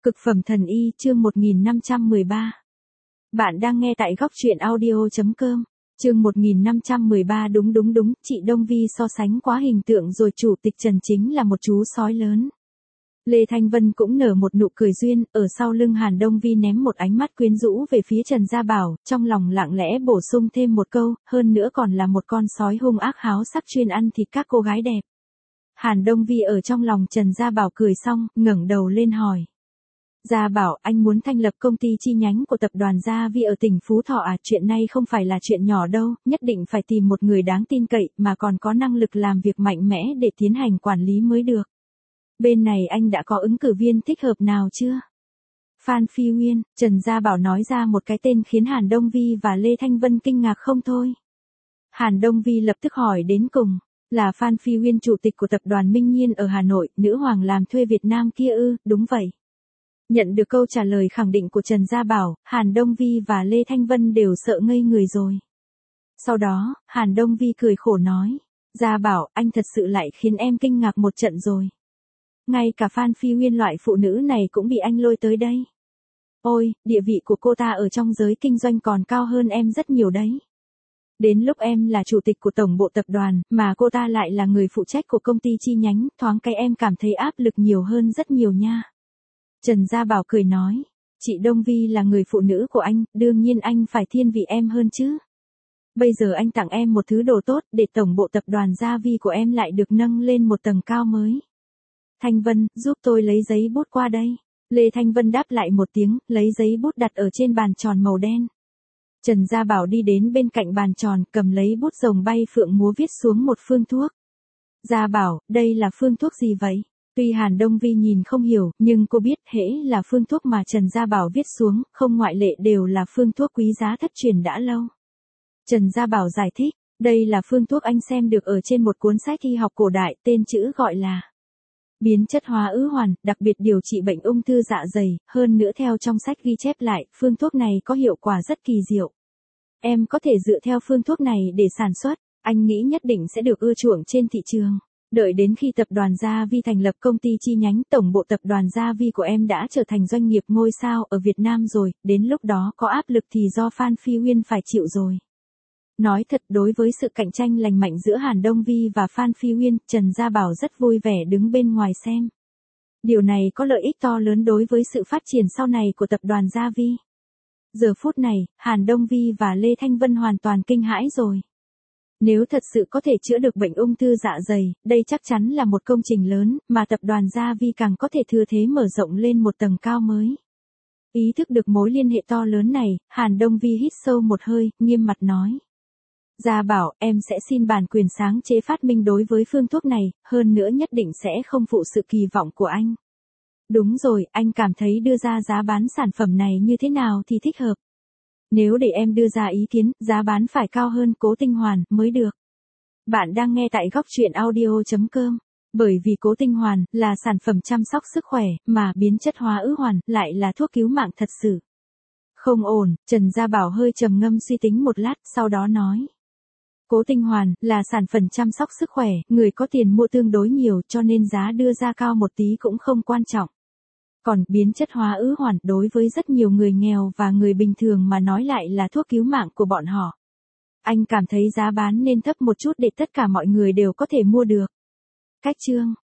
Cực phẩm thần y chương 1513. Bạn đang nghe tại góc truyện audio.com. Chương 1513 đúng, chị Đông Vi so sánh quá hình tượng rồi, chủ tịch Trần chính là một chú sói lớn. Lê Thanh Vân cũng nở một nụ cười duyên, ở sau lưng Hàn Đông Vi ném một ánh mắt quyến rũ về phía Trần Gia Bảo, trong lòng lặng lẽ bổ sung thêm một câu, hơn nữa còn là một con sói hung ác háo sắc chuyên ăn thịt các cô gái đẹp. Hàn Đông Vi ở trong lòng Trần Gia Bảo cười xong, ngẩng đầu lên hỏi. Gia Bảo, anh muốn thành lập công ty chi nhánh của tập đoàn Gia Vi ở tỉnh Phú Thọ à? Chuyện này không phải là chuyện nhỏ đâu, nhất định phải tìm một người đáng tin cậy mà còn có năng lực làm việc mạnh mẽ để tiến hành quản lý mới được. Bên này anh đã có ứng cử viên thích hợp nào chưa? Phan Phi Uyên, Trần Gia Bảo nói ra một cái tên khiến Hàn Đông Vi và Lê Thanh Vân kinh ngạc không thôi. Hàn Đông Vi lập tức hỏi đến cùng, là Phan Phi Uyên chủ tịch của tập đoàn Minh Nhiên ở Hà Nội, nữ hoàng làm thuê Việt Nam kia ư? Đúng vậy. Nhận được câu trả lời khẳng định của Trần Gia Bảo, Hàn Đông Vi và Lê Thanh Vân đều sợ ngây người rồi. Sau đó, Hàn Đông Vi cười khổ nói, Gia Bảo, anh thật sự lại khiến em kinh ngạc một trận rồi. Ngay cả Phan Phi Uyên loại phụ nữ này cũng bị anh lôi tới đây. Ôi, địa vị của cô ta ở trong giới kinh doanh còn cao hơn em rất nhiều đấy. Đến lúc em là chủ tịch của tổng bộ tập đoàn, mà cô ta lại là người phụ trách của công ty chi nhánh, thoáng cái em cảm thấy áp lực nhiều hơn rất nhiều nha. Trần Gia Bảo cười nói, chị Đông Vi là người phụ nữ của anh, đương nhiên anh phải thiên vị em hơn chứ. Bây giờ anh tặng em một thứ đồ tốt để tổng bộ tập đoàn Gia Vi của em lại được nâng lên một tầng cao mới. Thanh Vân, giúp tôi lấy giấy bút qua đây. Lê Thanh Vân đáp lại một tiếng, lấy giấy bút đặt ở trên bàn tròn màu đen. Trần Gia Bảo đi đến bên cạnh bàn tròn, cầm lấy bút rồng bay phượng múa viết xuống một phương thuốc. Gia Bảo, đây là phương thuốc gì vậy? Tuy Hàn Đông Vi nhìn không hiểu, nhưng cô biết hễ là phương thuốc mà Trần Gia Bảo viết xuống, không ngoại lệ đều là phương thuốc quý giá thất truyền đã lâu. Trần Gia Bảo giải thích, đây là phương thuốc anh xem được ở trên một cuốn sách y học cổ đại, tên chữ gọi là biến chất hóa ứ hoàn, đặc biệt điều trị bệnh ung thư dạ dày, hơn nữa theo trong sách ghi chép lại, phương thuốc này có hiệu quả rất kỳ diệu. Em có thể dựa theo phương thuốc này để sản xuất, anh nghĩ nhất định sẽ được ưa chuộng trên thị trường. Đợi đến khi tập đoàn Gia Vi thành lập công ty chi nhánh, tổng bộ tập đoàn Gia Vi của em đã trở thành doanh nghiệp ngôi sao ở Việt Nam rồi, đến lúc đó có áp lực thì do Phan Phi Uyên phải chịu rồi. Nói thật, đối với sự cạnh tranh lành mạnh giữa Hàn Đông Vi và Phan Phi Uyên, Trần Gia Bảo rất vui vẻ đứng bên ngoài xem. Điều này có lợi ích to lớn đối với sự phát triển sau này của tập đoàn Gia Vi. Giờ phút này, Hàn Đông Vi và Lê Thanh Vân hoàn toàn kinh hãi rồi. Nếu thật sự có thể chữa được bệnh ung thư dạ dày, đây chắc chắn là một công trình lớn, mà tập đoàn Gia Vi càng có thể thừa thế mở rộng lên một tầng cao mới. Ý thức được mối liên hệ to lớn này, Hàn Đông Vi hít sâu một hơi, nghiêm mặt nói. Gia Bảo, em sẽ xin bản quyền sáng chế phát minh đối với phương thuốc này, hơn nữa nhất định sẽ không phụ sự kỳ vọng của anh. Đúng rồi, anh cảm thấy đưa ra giá bán sản phẩm này như thế nào thì thích hợp. Nếu để em đưa ra ý kiến, giá bán phải cao hơn Cố Tinh Hoàn mới được. Bạn đang nghe tại góc truyện audio.com. Bởi vì Cố Tinh Hoàn là sản phẩm chăm sóc sức khỏe, mà biến chất hóa ứ hoàn lại là thuốc cứu mạng thật sự. Không ổn, Trần Gia Bảo hơi trầm ngâm suy tính một lát, sau đó nói. Cố Tinh Hoàn là sản phẩm chăm sóc sức khỏe, người có tiền mua tương đối nhiều cho nên giá đưa ra cao một tí cũng không quan trọng. Còn biến chất hóa ứ hoàn đối với rất nhiều người nghèo và người bình thường mà nói lại là thuốc cứu mạng của bọn họ. Anh cảm thấy giá bán nên thấp một chút để tất cả mọi người đều có thể mua được. Cách chương